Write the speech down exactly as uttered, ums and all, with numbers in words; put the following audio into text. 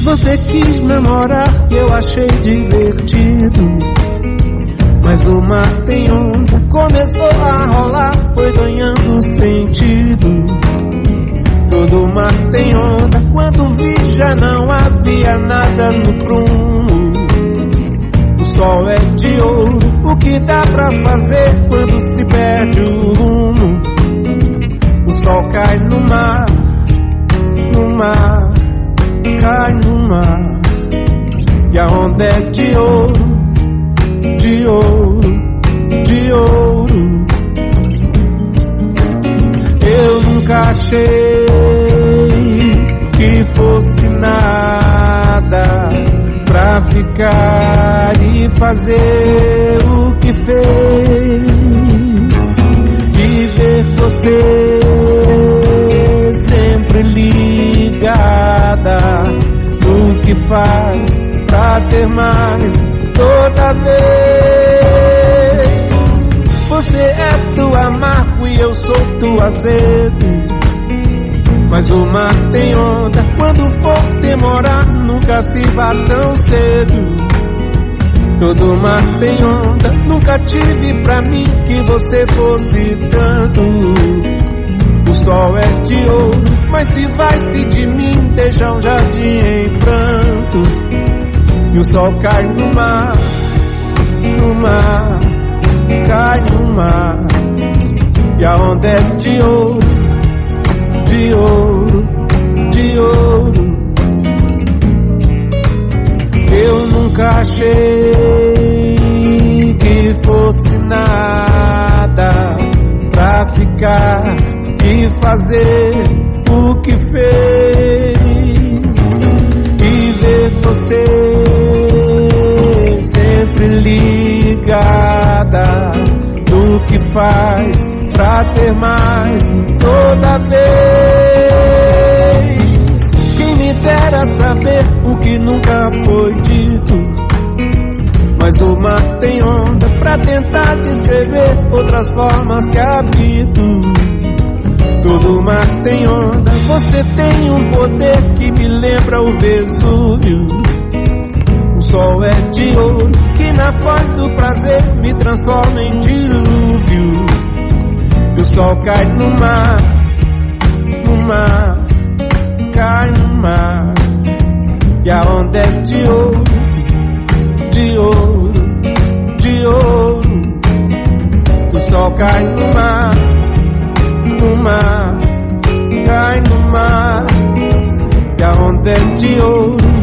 Você quis namorar e eu achei divertido, mas o mar tem onda, começou a rolar, foi ganhando sentido. Todo mar tem onda, quando vi já não havia nada no prumo. O sol é de ouro, o que dá pra fazer quando se perde o rumo? O sol cai no mar, no mar, cai no mar, e a onda é de ouro, de ouro, de ouro. Eu nunca achei que fosse nada pra ficar e fazer o que fez, e ver você sempre ligada no que faz pra ter mais toda vez. Você é do amargo e eu sou do azedo, mas o mar tem onda, quando for demorar nunca se vá tão cedo. Todo mar tem onda, nunca tive pra mim que você fosse tanto. O sol é de ouro, mas se vai-se de mim deixa um jardim em pranto. E o sol cai no mar, no mar, cai no mar, e a onda é de ouro, de ouro, de ouro. Eu nunca achei que fosse nada pra ficar e fazer o que fez, e ver você sempre ligada no que faz pra ter mais toda vez. Quem me dera saber o que nunca foi dito, mas o mar tem onda pra tentar descrever outras formas que habito. Todo mar tem onda, você tem um poder que me lembra o Vesúvio. O sol é de ouro, que na voz do prazer me transforma em dilúvio. E o sol cai no mar, no mar, cai no mar, e a onda é de ouro, de ouro, de ouro. O sol cai no mar, no mar, cai no mar, e a onda é de ouro,